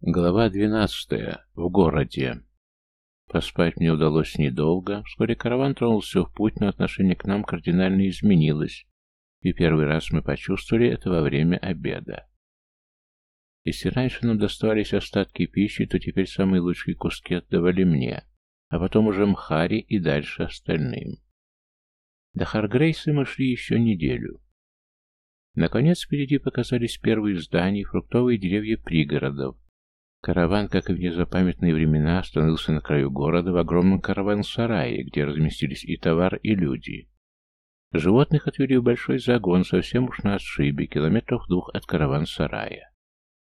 Глава 12. В городе. Поспать мне удалось недолго. Вскоре караван тронулся в путь, но отношение к нам кардинально изменилось, и первый раз мы почувствовали это во время обеда. Если раньше нам доставались остатки пищи, то теперь самые лучшие куски отдавали мне, а потом уже Мхари и дальше остальным. До Харгрейса мы шли еще неделю. Наконец впереди показались первые здания и фруктовые деревья пригородов. Караван, как и в незапамятные времена, остановился на краю города в огромном караван-сарае, где разместились и товар, и люди. Животных отвели в большой загон, совсем уж на отшибе, километров 2 от караван-сарая.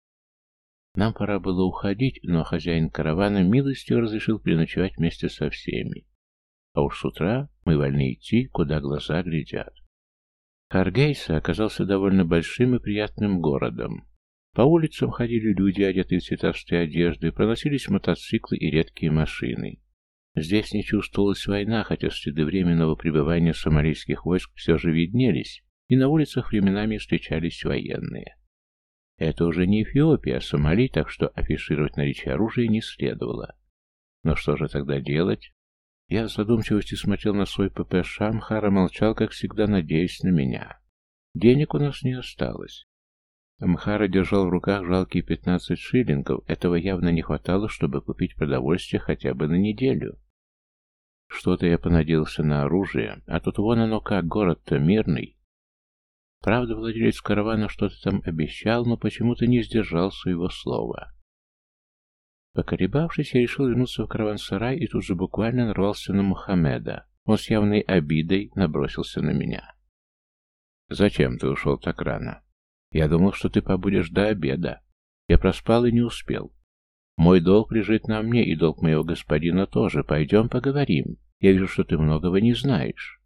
Нам пора было уходить, но хозяин каравана милостиво разрешил переночевать вместе со всеми. А уж с утра мы вольны идти, куда глаза глядят. Харгейса оказался довольно большим и приятным городом. По улицам ходили люди, одетые в цветастые одежды, проносились мотоциклы и редкие машины. Здесь не чувствовалась война, хотя следы временного пребывания сомалийских войск все же виднелись, и на улицах временами встречались военные. Это уже не Эфиопия, а Сомали, так что афишировать наличие оружия не следовало. Но что же тогда делать? Я в задумчивости смотрел на свой ППШ, Мхара молчал, как всегда, надеясь на меня. Денег у нас не осталось. Мхара держал в руках жалкие 15 шиллингов, этого явно не хватало, чтобы купить продовольствие хотя бы на неделю. Что-то я понадеялся на оружие, а тут вон оно как, город-то мирный. Правда, владелец каравана что-то там обещал, но почему-то не сдержал своего слова. Поколебавшись, я решил вернуться в караван-сарай и тут же буквально нарвался на Мухаммеда. Он с явной обидой набросился на меня. «Зачем ты ушел так рано? Я думал, что ты побудешь до обеда. Я проспал и не успел. Мой долг лежит на мне, и долг моего господина тоже. Пойдем поговорим. Я вижу, что ты многого не знаешь».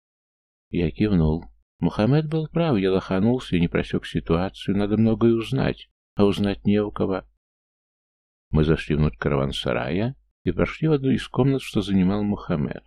Я кивнул. Мухаммед был прав, я лоханулся и не просек ситуацию. Надо многое узнать, а узнать не у кого. Мы зашли внутрь караван-сарая и прошли в одну из комнат, что занимал Мухаммед.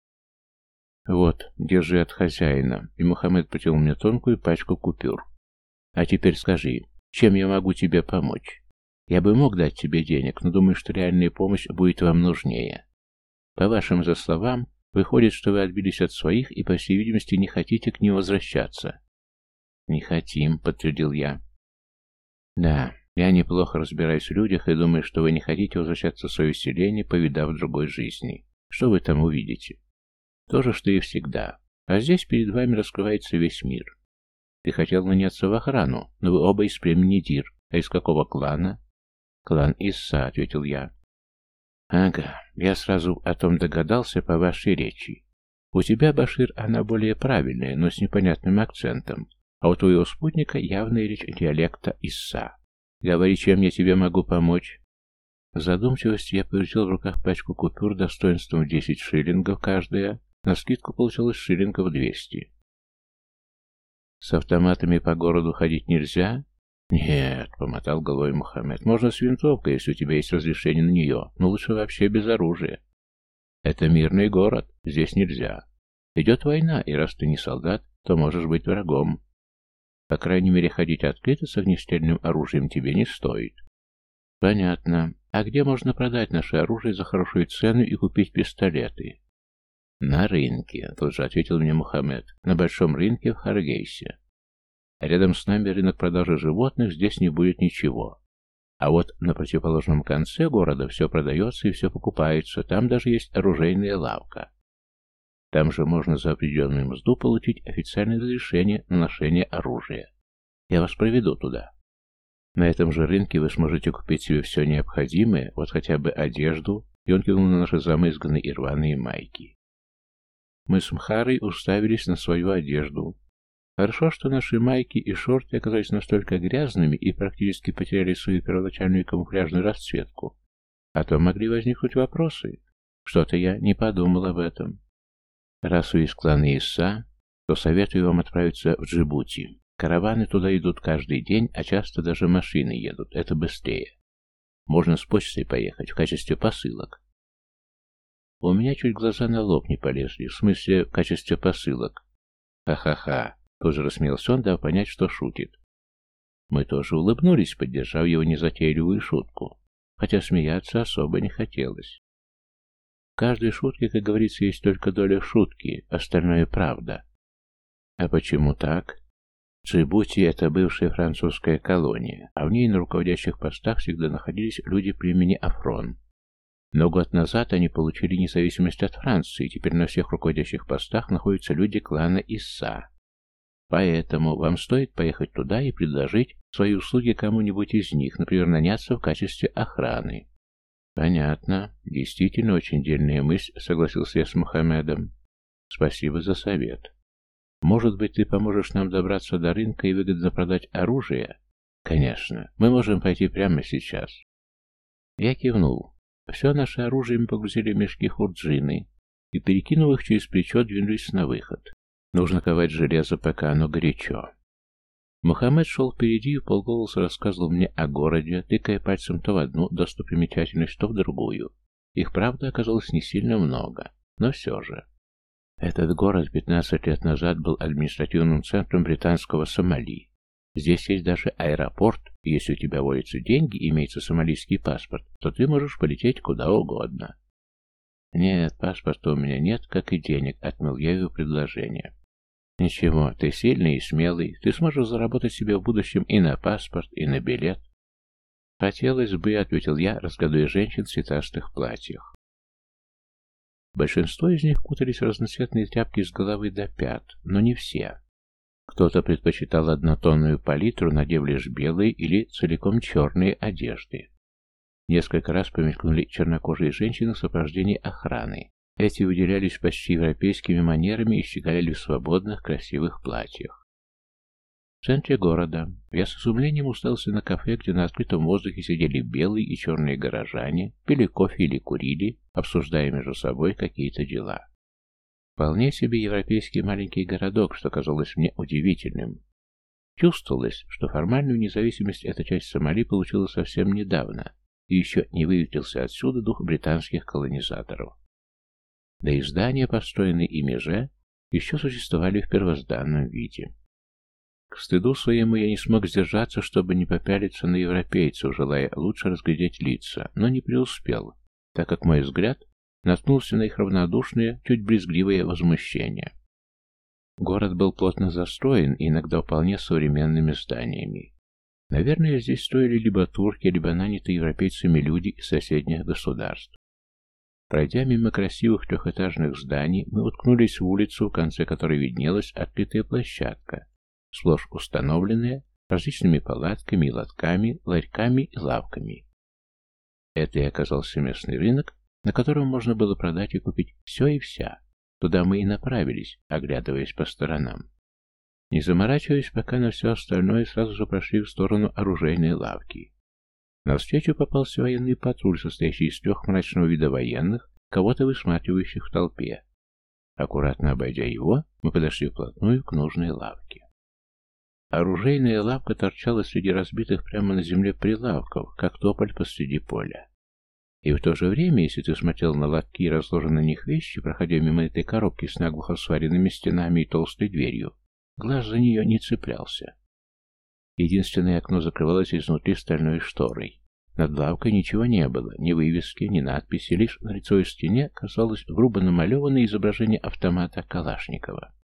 «Вот, держи от хозяина», и Мухаммед протянул мне тонкую пачку купюр. «А теперь скажи, чем я могу тебе помочь? Я бы мог дать тебе денег, но думаю, что реальная помощь будет вам нужнее. По вашим же словам, выходит, что вы отбились от своих и, по всей видимости, не хотите к ним возвращаться». «Не хотим», — подтвердил я. «Да, я неплохо разбираюсь в людях и думаю, что вы не хотите возвращаться в свое селение, повидав другой жизни. Что вы там увидите? То же, что и всегда. А здесь перед вами раскрывается весь мир. Ты хотел наняться в охрану, но вы оба из племени Дир. А из какого клана?» «Клан Исса», — ответил я. «Ага, я сразу о том догадался по вашей речи. У тебя, Башир, она более правильная, но с непонятным акцентом, а у твоего спутника явная речь диалекта Исса. Говори, чем я тебе могу помочь». В задумчивости я повертел в руках пачку купюр достоинством 10 шиллингов каждая, навскидку получилось шиллингов 200. «С автоматами по городу ходить нельзя?» «Нет», — помотал головой Мухаммед. «Можно с винтовкой, если у тебя есть разрешение на нее, но лучше вообще без оружия. Это мирный город, здесь нельзя. Идет война, и раз ты не солдат, то можешь быть врагом. По крайней мере, ходить открыто с огнестрельным оружием тебе не стоит». «Понятно. А где можно продать наше оружие за хорошую цену и купить пистолеты?» «На рынке», — тут же ответил мне Мухаммед. «На большом рынке в Харгейсе. Рядом с нами рынок продажи животных, здесь не будет ничего. А вот на противоположном конце города все продается и все покупается, там даже есть оружейная лавка. Там же можно за определенную мзду получить официальное разрешение на ношение оружия. Я вас проведу туда. На этом же рынке вы сможете купить себе все необходимое, вот хотя бы одежду», и он кивнул на наши замызганные и рваные майки. Мы с Мхарой уставились на свою одежду. Хорошо, что наши майки и шорты оказались настолько грязными и практически потеряли свою первоначальную камуфляжную расцветку. А то могли возникнуть вопросы. Что-то я не подумал об этом. Раз вы из клана Исса, то советую вам отправиться в Джибути. Караваны туда идут каждый день, а часто даже машины едут. Это быстрее. Можно с почтой поехать в качестве посылок. У меня чуть глаза на лоб не полезли, в смысле, в качестве посылок. Ха-ха-ха, тоже рассмеялся он, дав понять, что шутит. Мы тоже улыбнулись, поддержав его незатейливую шутку, хотя смеяться особо не хотелось. В каждой шутке, как говорится, есть только доля шутки, остальное правда. А почему так? Джибути — это бывшая французская колония, а в ней на руководящих постах всегда находились люди племени Афрон. Но год назад они получили независимость от Франции, и теперь на всех руководящих постах находятся люди клана Исса. Поэтому вам стоит поехать туда и предложить свои услуги кому-нибудь из них, например, наняться в качестве охраны. Понятно. Действительно очень дельная мысль, согласился я с Мухаммедом. Спасибо за совет. Может быть, ты поможешь нам добраться до рынка и выгодно продать оружие? Конечно. Мы можем пойти прямо сейчас. Я кивнул. Все наше оружие мы погрузили в мешки хурджины и, перекинув их через плечо, двинулись на выход. Нужно ковать железо, пока оно горячо. Мухаммед шел впереди и вполголоса рассказывал мне о городе, тыкая пальцем то в одну достопримечательность, то в другую. Их, правда, оказалось не сильно много, но все же. Этот город 15 лет назад был административным центром британского Сомали. Здесь есть даже аэропорт, и если у тебя водятся деньги и имеется сомалийский паспорт, то ты можешь полететь куда угодно. Нет, паспорта у меня нет, как и денег, отмел я его предложение. Ничего, ты сильный и смелый, ты сможешь заработать себе в будущем и на паспорт, и на билет. Хотелось бы, ответил я, разглядывая женщин в цветастых платьях. Большинство из них кутались в разноцветные тряпки с головы до пят, но не все. Кто-то предпочитал однотонную палитру, надев лишь белые или целиком черные одежды. Несколько раз помелькнули чернокожие женщины в сопровождении охраны. Эти выделялись почти европейскими манерами и щеголяли в свободных, красивых платьях. В центре города я с изумлением уставился на кафе, где на открытом воздухе сидели белые и черные горожане, пили кофе или курили, обсуждая между собой какие-то дела. Вполне себе европейский маленький городок, что казалось мне удивительным. Чувствовалось, что формальную независимость эта часть Сомали получила совсем недавно, и еще не выветрился отсюда дух британских колонизаторов. Да и здания, построенные ими же, еще существовали в первозданном виде. К стыду своему я не смог сдержаться, чтобы не попялиться на европейцев, желая лучше разглядеть лица, но не преуспел, так как мой взгляд наткнулся на их равнодушное, чуть брезгливое возмущение. Город был плотно застроен и иногда вполне современными зданиями. Наверное, здесь строили либо турки, либо нанятые европейцами люди из соседних государств. Пройдя мимо красивых трехэтажных зданий, мы уткнулись в улицу, в конце которой виднелась открытая площадка, сплошь установленная различными палатками и лотками, ларьками и лавками. Это и оказался местный рынок, на котором можно было продать и купить все и вся. Туда мы и направились, оглядываясь по сторонам. Не заморачиваясь пока на все остальное, сразу же прошли в сторону оружейной лавки. Навстречу попался военный патруль, состоящий из 3 мрачного вида военных, кого-то высматривающих в толпе. Аккуратно обойдя его, мы подошли вплотную к нужной лавке. Оружейная лавка торчала среди разбитых прямо на земле прилавков, как тополь посреди поля. И в то же время, если ты смотрел на лотки и разложенные на них вещи, проходя мимо этой коробки с наглухо сваренными стенами и толстой дверью, глаз за нее не цеплялся. Единственное окно закрывалось изнутри стальной шторой. Над лавкой ничего не было, ни вывески, ни надписи, лишь на лицевой стене казалось грубо намалеванное изображение автомата Калашникова.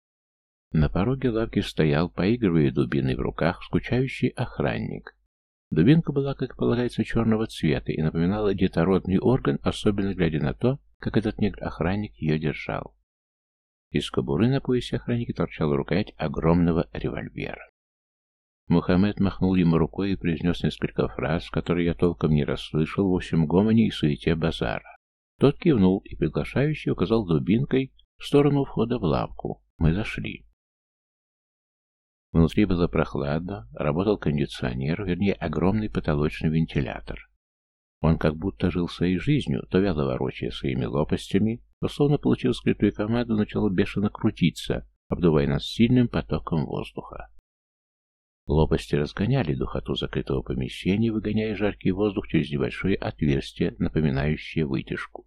На пороге лавки стоял, поигрывая дубиной в руках, скучающий охранник. Дубинка была, как полагается, черного цвета и напоминала детородный орган, особенно глядя на то, как этот негр-охранник ее держал. Из кобуры на поясе охранника торчала рукоять огромного револьвера. Мухаммед махнул ему рукой и произнес несколько фраз, которые я толком не расслышал в общем гомоне и суете базара. Тот кивнул и приглашающий указал дубинкой в сторону входа в лавку. Мы зашли. Внутри было прохладно, работал кондиционер, вернее, огромный потолочный вентилятор. Он как будто жил своей жизнью, то вяло ворочая своими лопастями, то, словно получил скрытую команду, начал бешено крутиться, обдувая нас сильным потоком воздуха. Лопасти разгоняли духоту закрытого помещения, выгоняя жаркий воздух через небольшое отверстие, напоминающее вытяжку.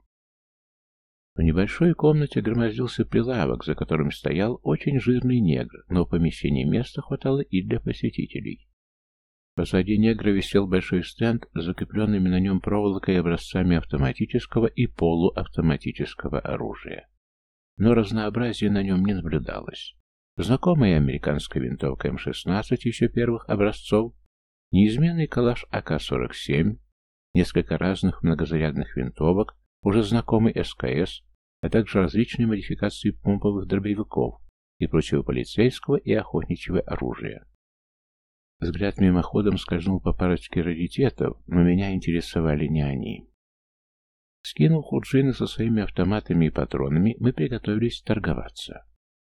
В небольшой комнате громоздился прилавок, за которым стоял очень жирный негр, но в помещении места хватало и для посетителей. Позади негра висел большой стенд с закрепленными на нем проволокой и образцами автоматического и полуавтоматического оружия. Но разнообразия на нем не наблюдалось. Знакомая американская винтовка М-16 еще первых образцов, неизменный калаш АК-47, несколько разных многозарядных винтовок, уже знакомый СКС, а также различные модификации помповых дробовиков и прочего полицейского и охотничьего оружия. Взгляд мимоходом скользнул по парочке раритетов, но меня интересовали не они. Скинув худжины со своими автоматами и патронами, мы приготовились торговаться.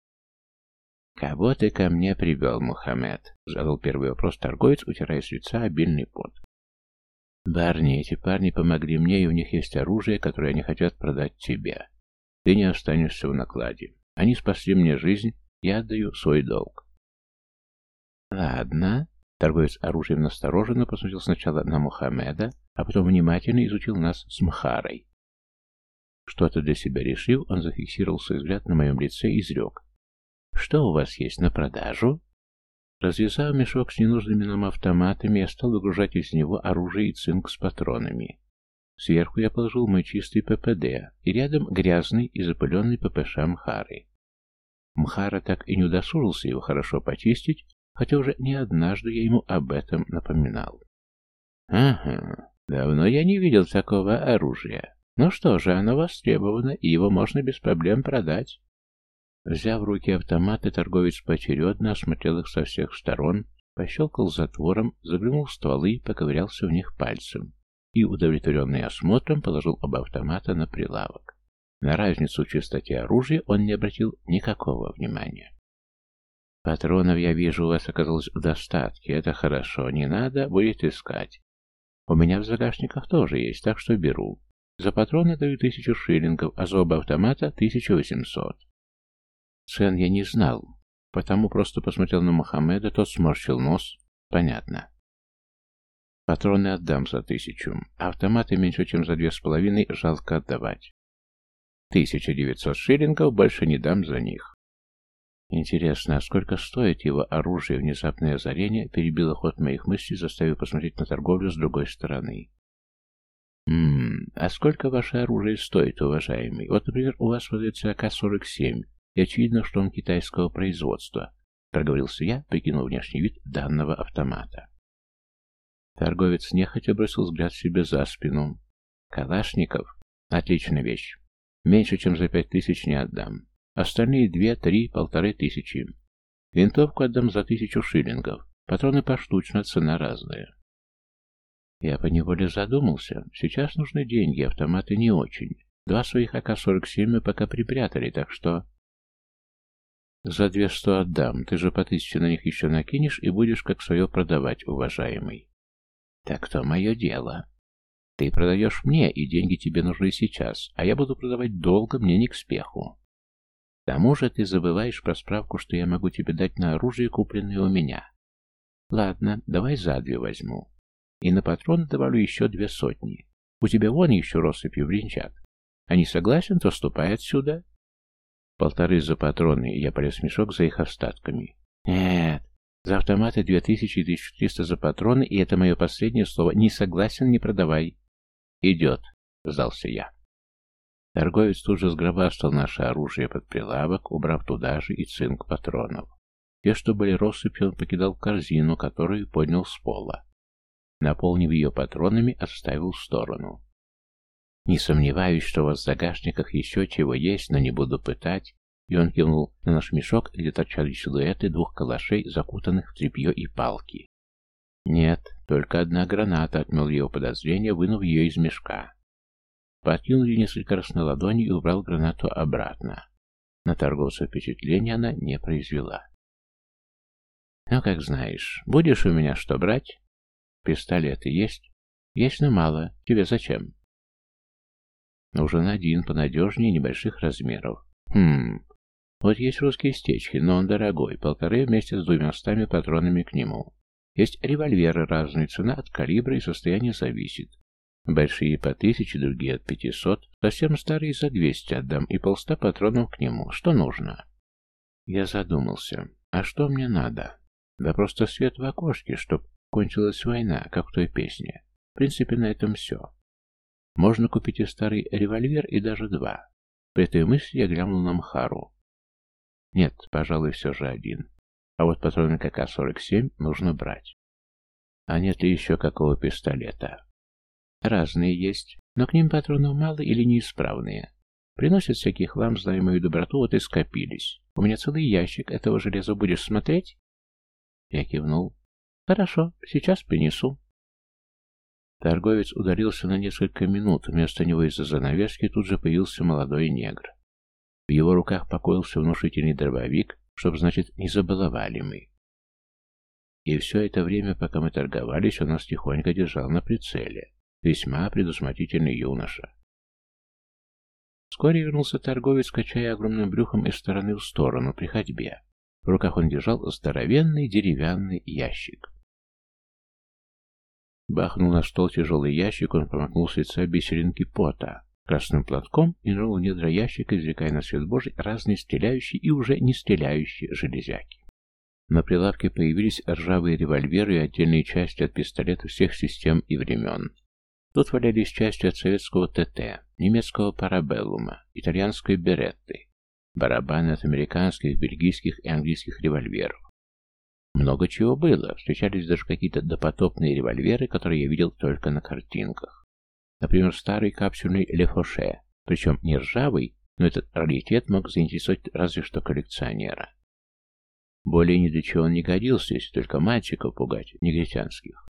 «Кого ты ко мне привел, Мухаммед?» — задал первый вопрос торговец, утирая с лица обильный пот. «Барни, эти парни помогли мне, и у них есть оружие, которое они хотят продать тебе. Ты не останешься в накладе. Они спасли мне жизнь, я отдаю свой долг». «Ладно». Торговец оружием настороженно посмотрел сначала на Мухаммеда, а потом внимательно изучил нас с Мхарой. Что-то для себя решив, он зафиксировал свой взгляд на моем лице и изрек. «Что у вас есть на продажу?» Развязав мешок с ненужными нам автоматами, я стал выгружать из него оружие и цинк с патронами. Сверху я положил мой чистый ППД, и рядом грязный и запыленный ППШ Мхары. Мхара так и не удосужился его хорошо почистить, хотя уже не однажды я ему об этом напоминал. «Ага, давно я не видел такого оружия. Ну что же, оно востребовано, и его можно без проблем продать». Взяв в руки автоматы, торговец поочередно осмотрел их со всех сторон, пощелкал затвором, заглянул в стволы, поковырялся в них пальцем и, удовлетворенный осмотром, положил оба автомата на прилавок. На разницу в чистоте оружия он не обратил никакого внимания. «Патронов, я вижу, у вас оказалось в достатке. Это хорошо. Не надо, будет искать. У меня в загашниках тоже есть, так что беру. За патроны даю 1000 шиллингов, а за оба автомата 1800. Цен я не знал, потому просто посмотрел на Мухаммеда, тот сморщил нос. Понятно. Патроны отдам за 1000, а автоматы меньше, чем за 2500 жалко отдавать. 1900 шиллингов больше не дам за них. Интересно, а сколько стоит его оружие? Внезапное озарение перебило ход моих мыслей, заставив посмотреть на торговлю с другой стороны. А сколько ваше оружие стоит, уважаемый? Вот, например, у вас продается АК-47, и очевидно, что он китайского производства, проговорился я, прикинув внешний вид данного автомата. Торговец нехотя бросил взгляд себе за спину. Калашников? Отличная вещь. Меньше, чем за 5000 не отдам. Остальные 2, 3, 1500. Винтовку отдам за 1000 шиллингов. Патроны поштучно, цена разная. Я поневоле задумался. Сейчас нужны деньги, автоматы не очень. 2 своих АК-47 мы пока припрятали, так что... За 200 отдам. Ты же по 1000 на них еще накинешь и будешь как свое продавать, уважаемый. Так то мое дело. Ты продаешь мне, и деньги тебе нужны сейчас, а я буду продавать долго, мне не к спеху. К тому же ты забываешь про справку, что я могу тебе дать на оружие, купленное у меня. Ладно, давай за 2 возьму. И на патроны добавлю еще 200. У тебя вон еще россыпью бренчат. А не согласен, то ступай отсюда. 1500 за патроны, я полез в мешок за их остатками. Нет, за автоматы 2000 и 1300 за патроны, и это мое последнее слово. Не согласен, не продавай. Идет, сдался я. Торговец тут же сгробастал наше оружие под прилавок, убрав туда же и цинк патронов. Те, что были россыпью, он покидал в корзину, которую поднял с пола. Наполнив ее патронами, отставил в сторону. Не сомневаюсь, что у вас в загашниках еще чего есть, но не буду пытать. И он кивнул на наш мешок, где торчали силуэты 2 калашей, закутанных в тряпье и палки. Нет, только одна граната, отмел его подозрение, вынув ее из мешка. Подкинул ее несколько раз на ладони и убрал гранату обратно. На торговца впечатления она не произвела. Ну, как знаешь, будешь у меня что брать? Пистолеты есть? Есть, но мало. Тебе зачем? Нужен один, понадежнее, небольших размеров. Вот есть русские стечки, но он дорогой, 1500 вместе с 200 патронами к нему. Есть револьверы разные, цена от калибра и состояния зависит. Большие по 1000, другие от 500, совсем старые за 200 отдам и 100 патронов к нему. Что нужно? Я задумался. А что мне надо? Да просто свет в окошке, чтоб Кончилась война, как в той песне. В принципе, на этом все. Можно купить и старый револьвер, и даже два. При этой мысли я глянул на Мхару. Нет, пожалуй, все же один. А вот патроны КК-47 нужно брать. А нет ли еще какого пистолета? Разные есть, но к ним патронов мало или неисправные. Приносят всякий хлам, зная мою доброту, вот и скопились. У меня целый ящик этого железа, будешь смотреть? Я кивнул. Хорошо, сейчас принесу. Торговец удалился на несколько минут. Вместо него из-за занавески тут же появился молодой негр. В его руках покоился внушительный дробовик, чтоб, значит, не забаловали мы. И все это время, пока мы торговались, он нас тихонько держал на прицеле. Весьма предусмотрительный юноша. Вскоре вернулся торговец, качая огромным брюхом из стороны в сторону при ходьбе. В руках он держал здоровенный деревянный ящик. Бахнул на стол тяжелый ящик, он промокнул с лица бисеринки пота красным платком и нырнул в недра ящика, извлекая на свет Божий разные стреляющие и уже не стреляющие железяки. На прилавке появились ржавые револьверы и отдельные части от пистолетов всех систем и времен. Тут валялись части от советского ТТ, немецкого парабеллума, итальянской беретты, барабаны от американских, бельгийских и английских револьверов. Много чего было, встречались даже какие-то допотопные револьверы, которые я видел только на картинках. Например, старый капсюльный Лефоше, причем не ржавый, но этот раритет мог заинтересовать разве что коллекционера. Более ни для чего он не годился, если только мальчиков пугать, негритянских.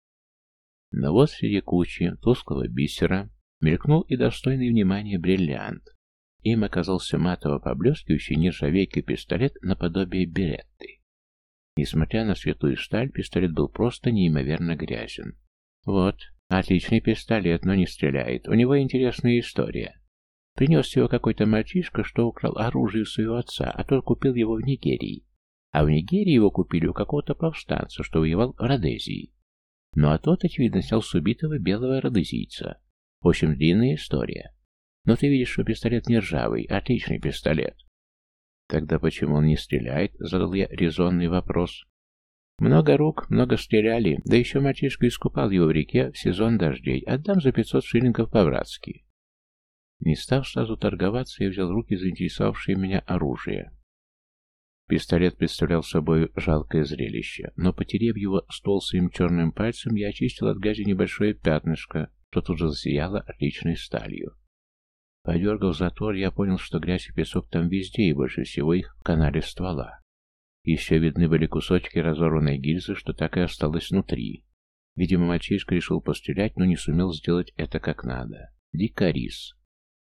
Но вот среди кучи тусклого бисера мелькнул и достойный внимания бриллиант. Им оказался матово поблескивающий нержавейкой пистолет наподобие беретты. Несмотря на светлую сталь, пистолет был просто неимоверно грязен. Вот, отличный пистолет, но не стреляет. У него интересная история. Принес его какой-то мальчишка, что украл оружие у своего отца, а тот купил его в Нигерии. А в Нигерии его купили у какого-то повстанца, что воевал в Родезии. Ну а тот, очевидно, снял с убитого белого родезийца. В общем, длинная история. Но ты видишь, что пистолет не ржавый, отличный пистолет. Тогда почему он не стреляет? Задал я резонный вопрос. Много рук, много стреляли, да еще мальчишка искупал его в реке в сезон дождей. Отдам за 500 шиллингов по-братски. Не став сразу торговаться, я взял в руки заинтересовавшее меня оружие. Пистолет представлял собой жалкое зрелище, но, потерев его ствол своим черным пальцем, я очистил от грязи небольшое пятнышко, что тут же засияло отличной сталью. Подергав затвор, я понял, что грязь и песок там везде, и больше всего их в канале ствола. Еще видны были кусочки разорванной гильзы, что так и осталось внутри. Видимо, мальчишка решил пострелять, но не сумел сделать это как надо. Дикарис.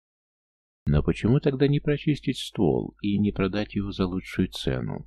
Но почему тогда не прочистить ствол и не продать его за лучшую цену?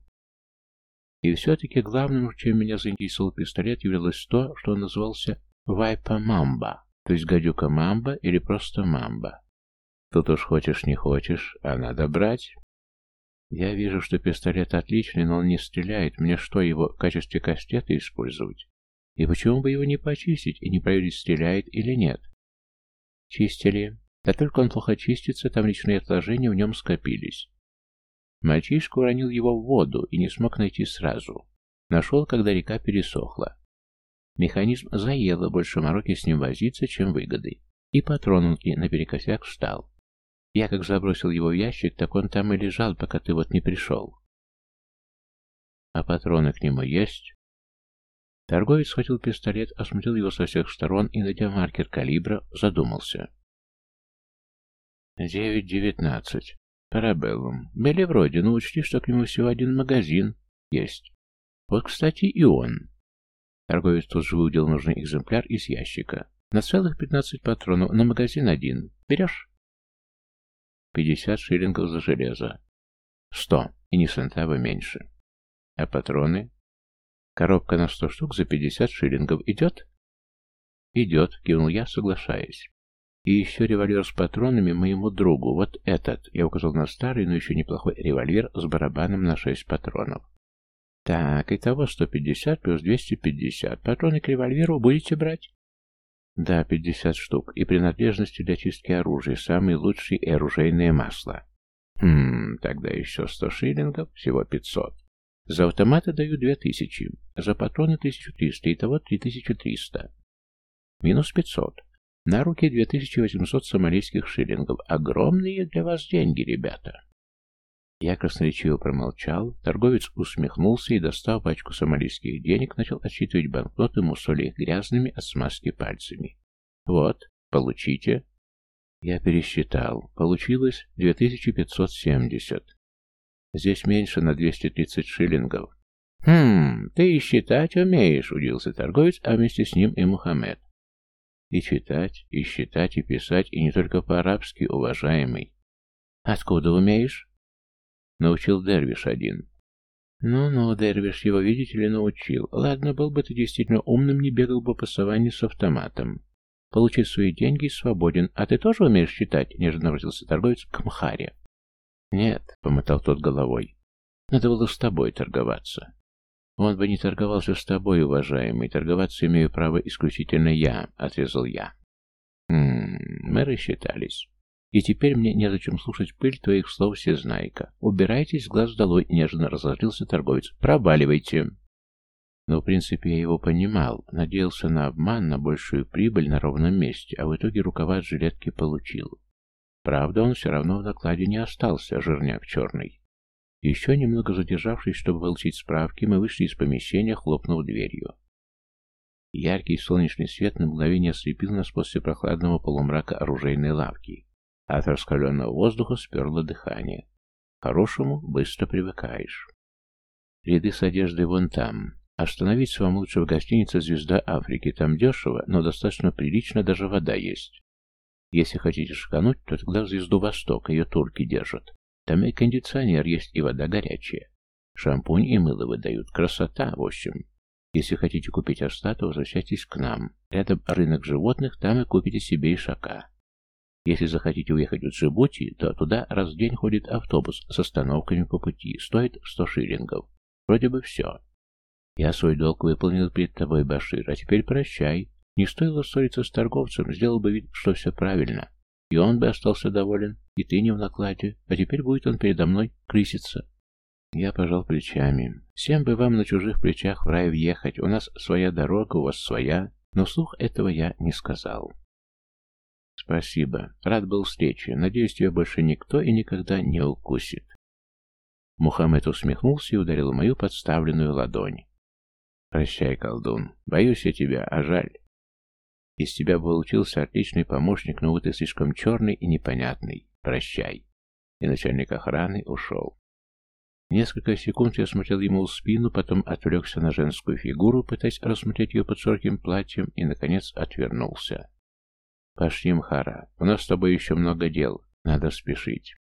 И все-таки главным, чем меня заинтересовал пистолет, являлось то, что он назывался «Вайпа Мамба», то есть гадюка Мамба или просто Мамба. Тут уж хочешь не хочешь, а надо брать. Я вижу, что пистолет отличный, но он не стреляет. Мне что, его в качестве кастета использовать? И почему бы его не почистить и не проверить, стреляет или нет? Чистили. Да только он плохо чистится, там личные отложения в нем скопились. Мальчишка уронил его в воду и не смог найти сразу. Нашел, когда река пересохла. Механизм заело, больше мороки с ним возиться, чем выгоды. И патрон внутри наперекосяк встал. Я как забросил его в ящик, так он там и лежал, пока ты вот не пришел. А патроны к нему есть? Торговец схватил пистолет, осмотрел его со всех сторон и, найдя маркер калибра, задумался. 9.19. Парабеллум. Были вроде, но учти, что к нему всего один магазин есть. Вот, кстати, и он. Торговец тут же выудил нужный экземпляр из ящика. На целых 15 патронов, на магазин один. Берешь? 50 шиллингов за железо. 100, и ни центава меньше. А патроны? Коробка на 100 штук за 50 шиллингов. Идет? Идет, кивнул я, соглашаясь. И еще револьвер с патронами моему другу, вот этот. Я указал на старый, но еще неплохой револьвер с барабаном на 6 патронов. Так, итого 150 плюс 250. Патроны к револьверу будете брать? Да, 50 штук. И принадлежности для чистки оружия. Самый лучший и оружейное масло. Тогда еще 100 шиллингов, всего 500. За автоматы даю 2000, за патроны 1300, итого 3300. Минус 500. На руки 2800 сомалийских шиллингов. Огромные для вас деньги, ребята. Я красноречиво промолчал, торговец усмехнулся и, достав пачку сомалийских денег, начал отсчитывать банкноты, мусоля их грязными от смазки пальцами. Вот, получите. Я пересчитал. Получилось 2570. Здесь меньше на 230 шиллингов. Ты и считать умеешь, удивился торговец, а вместе с ним и Мухаммед. И читать, и считать, и писать, и не только по-арабски, уважаемый. Откуда умеешь? Научил Дервиш один. Ну, Дервиш его, видите ли, научил. Ладно, был бы ты действительно умным, не бегал бы по саванне с автоматом. Получи свои деньги и свободен. А ты тоже умеешь читать? Нежно обратился торговец к Мхаре. Нет, помотал тот головой. Надо было с тобой торговаться. Он бы не торговался с тобой, уважаемый. Торговаться имею право исключительно я, отрезал я. Мы рассчитались. И теперь мне незачем слушать пыль твоих слов, всезнайка. Убирайтесь с глаз долой, нежно разозлился торговец. Проваливайте. Но, в принципе, я его понимал. Надеялся на обман, на большую прибыль на ровном месте, а в итоге рукава от жилетки получил. Правда, он все равно в накладе не остался, жирняк черный. Еще немного задержавшись, чтобы получить справки, мы вышли из помещения, хлопнув дверью. Яркий солнечный свет на мгновение ослепил нас после прохладного полумрака оружейной лавки. От раскаленного воздуха сперло дыхание. К хорошему быстро привыкаешь. Ряды с одеждой вон там. Остановиться вам лучше в гостинице «Звезда Африки». Там дешево, но достаточно прилично, даже вода есть. Если хотите шикануть, то тогда в «Звезду Востока», ее турки держат. Там и кондиционер есть, и вода горячая. Шампунь и мыло выдают. Красота, в общем. Если хотите купить оста, то возвращайтесь к нам. Рядом рынок животных, там и купите себе ишака. Если захотите уехать в Джибути, то туда раз в день ходит автобус с остановками по пути. Стоит 100 шиллингов. Вроде бы все. Я свой долг выполнил перед тобой, Башир, а теперь прощай. Не стоило ссориться с торговцем, сделал бы вид, что все правильно. И он бы остался доволен, и ты не в накладе, а теперь будет он передо мной крыситься. Я пожал плечами. Всем бы вам на чужих плечах в рай въехать, у нас своя дорога, у вас своя, но вслух этого я не сказал. Спасибо, рад был встрече, надеюсь, тебя больше никто и никогда не укусит. Мухаммед усмехнулся и ударил мою подставленную ладонь. Прощай, колдун, боюсь я тебя, а жаль. Из тебя получился отличный помощник, но вот ты слишком черный и непонятный. Прощай. И начальник охраны ушел. Несколько секунд я смотрел ему в спину, потом отвлекся на женскую фигуру, пытаясь рассмотреть ее под широким платьем, и, наконец, отвернулся. Пошли, Мхара, у нас с тобой еще много дел, надо спешить.